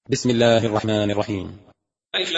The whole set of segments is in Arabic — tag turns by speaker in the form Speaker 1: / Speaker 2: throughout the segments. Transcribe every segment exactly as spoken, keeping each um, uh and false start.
Speaker 1: بسم الله الرحمن الرحيم.
Speaker 2: ألف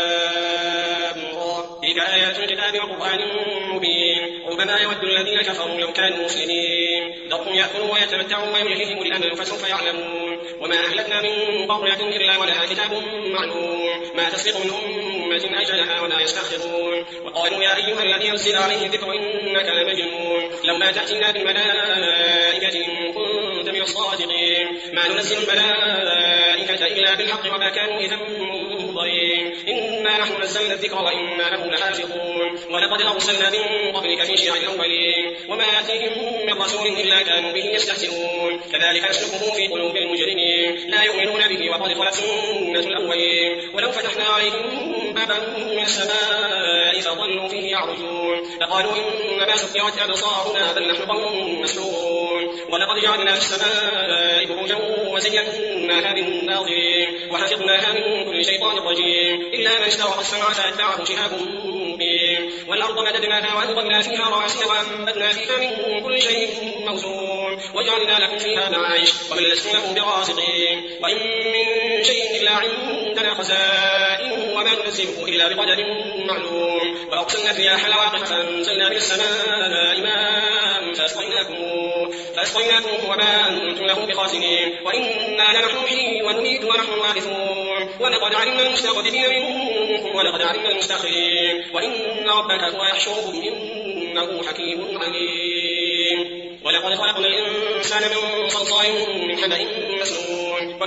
Speaker 2: لام را تلك آيات الكتاب وقرآن مبين ربما يود الذين كفروا لو كانوا مسلمين ذرهم يأكلوا ويتمتعوا ويلههم الأمل فسوف يعلمون وما أهلكنا من قرية إلا ولها كتاب معلوم ما تسبق من أمة أجلها ولا يستأخرون وقالوا يا أيها الذي أنزل عليه الذكر إنك لمجنون لولا تأتينا بالملائكة إن كنت من الصادقين ما ننزل الملائكة إلا بالحق وما كانوا إذا منظرين إنا نحن نزلنا الذكر وإنا له لحافظون ولقد أرسلنا من قبلك في شيع الأولين وما يأتيهم من رسول إلا كانوا به يستهزئون كذلك نسلكه في قلوب المجرمين لا يؤمنون به وقد خلت سنة الأولين ولو فتحنا عليهم بابا من السماء فظلوا فيه يعرجون لقالوا إنما سكرت أبصارنا بل نحن قوم مسحورون ولقد جعلنا في السماء بروجا وزيناها بالناظرين وحفظناها من كل شيطان رجيم إلا من استرق السمع فأتبعه شهاب مبين والأرض مددناها وألقينا فيها رواسي وأنبتنا فيها من كل شيء موزون وجعلنا لكم فيها معايش ومن لستم له برازقين وإن من شيء إلا عندنا خزائنه وما ننزله إلا بقدر معلوم وأرسلنا الرياح لواقح فأنزلنا من السماء ماء فأسقيناكم فأسقيناكم وما أنتم له بخازنين وإنا لنحن نحيي ونميت ونحن الوارثون ولقد علمنا المستقدمين منكم ولقد علمنا المستأخرين وإن ربك هو يحشرهم إنه حكيم عليم ولقد خلقنا الإنسان من صلصال من حمأ مسنون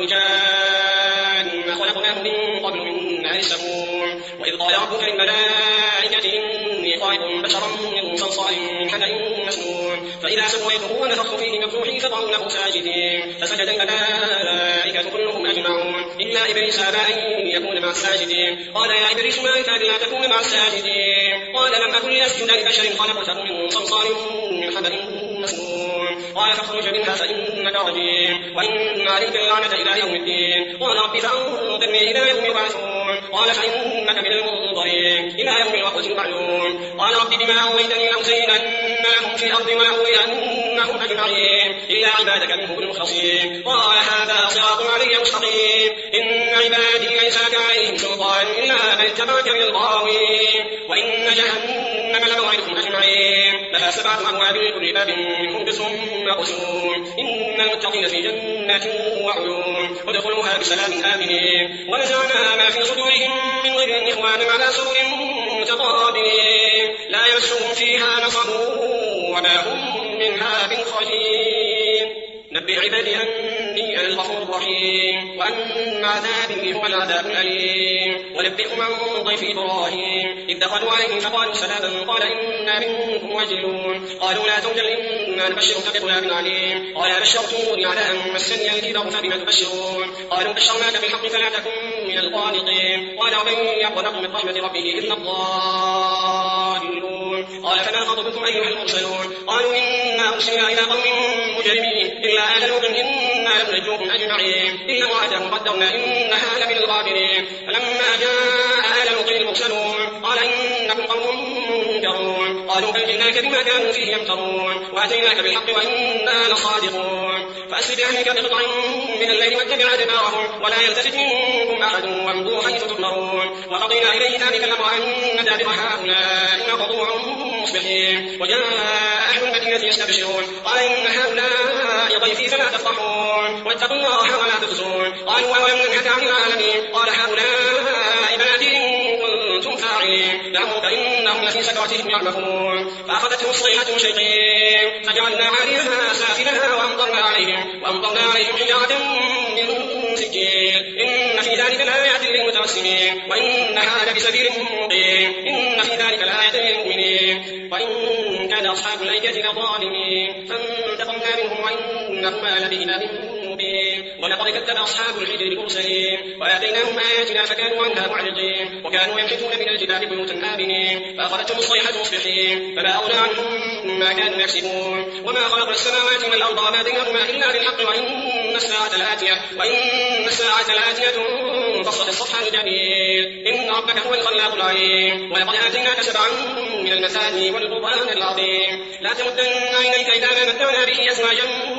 Speaker 2: والجان خلقناه من قبل من نار السموم وإذ قال ربك للملائكة إني خالق بشرا من صلصال من حمأ مسنون فإذا سويته ونفخت فيه من روحي فقعوا له ساجدين فسجد الملائكة كلهم أجمعون إلا إبليس أبى أن يكون مع الساجدين قال يا إبليس ما لك ألا تكون مع الساجدين قال لم أكن لأسجد لبشر خلقته من صلصال من حمأ مسنون قال فاخرج منها فإنك رجيم وإن عليك اللعنة إلى يوم الدين قال رب فأنظرني إلى يوم يبعثون قال فإنك من المنظرين إلى يوم الوقت المعلوم قال رب بما أغويتني لأزينن لهم في الأرض ولأغوينهم أجمعين إلا عبادك منهم المخلصين قال هذا صراط علي مستقيم إن عبادي ليس لك عليهم سلطان إلا من اتبعك من الغاوين وإن جهنم لموعدهم أجمعين لها سبعة أبواب لكل باب منهم جزء مقسوم إن المتقين في جنات وعيون ادخلوها بسلام آمنين ونزعنا ما في صدورهم من غير إخوان على سرر متقابلين لا يمسهم فيها نصب وما هم منها بخارجين نبئ عبادي أني أنا الغفور الرحيم وأن عذابي هو العذاب الأليم ونبئهم عن ضيف إبراهيم إذ دخلوا عليه فقالوا سلاما قال إنا منكم وجلون قالوا لا توجل إنا نبشرك بغلام عليم قال بشرتموني على أن مسني الكبر فبما تبشرون قالوا بشرناك بالحق فلا تكن من القانطين قال ومن يقنط من رحمة ربه إلا الضالون قال فما خطبكم أيها المرسلون قالوا إنا أرسلنا إلى قوم مجرمين إلا آل لوط إنا لننجوكم أجمعين إلا امرأته قدرنا إنها لمن الغابرين فلما جاء آل لوط المرسلون قال إنكم قوم منكرون قالوا بل جئناك بما كانوا فيه يمترون وأتيناك بالحق وإنا لصادقون فأسر بأهلك بقطع من الليل واتبع أدبارهم ولا يلتفت منكم أحد وامضوا حيث تؤمرون وقضينا إليه ذلك الأمر أن دابر هؤلاء مقطوع مصبحين وجاء أهل المدينة يستبشرون قال إن هؤلاء ضيفي فلا تفرحون واتقوا الله ولا تخزون قالوا ولم ننهك عن العالمين قال هؤلاء بناتي إن كنتم فاعلين لعمرك إنهم لفي سكرتهم يعمهون فأخذتهم الصيحة مشرقين فجعلنا عاليها سافلها وأمطرنا عليهم وأمطرنا عليهم حجارة من سجيل إن في ذلك لآيات للمتوسمين وإنها لبسبيل مقيم إن في ذلك لآية للمؤمنين وإن كان أصحاب الأيكة لظالمين فانتقمنا منهم وإنهما لبإمام مبين ولقد كذب أصحاب الحجر المرسلين وآتيناهم آياتنا فكانوا عنها معرضين وكانوا ينحتون من الجبال بيوتا آمنين فأخذتهم الصيحة مصبحين فما أغنى عنهم ما كانوا يكسبون وما خلقنا السماوات والأرض وما بينهما إلا بالحق وإن الساعة لآتية وإن الساعة لآتية فاصفح الصفح الجميل إن ربك هو الخلاق العليم ولقد آتيناك سبعا من المثاني والقرآن العظيم لا تمدن عينيك إلى ما متعنا به أزواجا منهم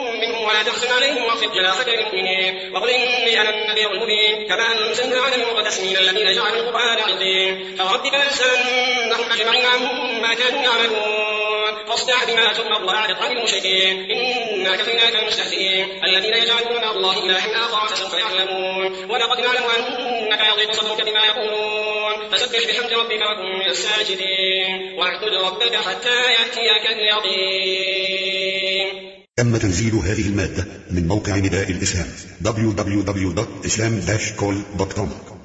Speaker 2: ولا تحزن عليهم واخفض جناحك للمؤمنين وقل إني أنا النذير المبين كما أنزلنا على المقتسمين الذين جعلوا القرآن عظيم فربك لنسألنهم أجمعين عما كانوا يعملون فاصدع بما تؤمر وأعرض عن المشركين إنا كفيناك المستهزئين الذين يجعلون مع الله إلها آخر فسوف يعلمون ولقد نعلم أنك يضيق صدرك بما يقولون فسبح بحمد ربك وكن من الساجدين واعبد ربك حتى يأتيك اليقين.
Speaker 3: تم تنزيل هذه المادة من موقع نداء الإسلام دبليو دبليو دبليو دوت islam dash call دوت كوم.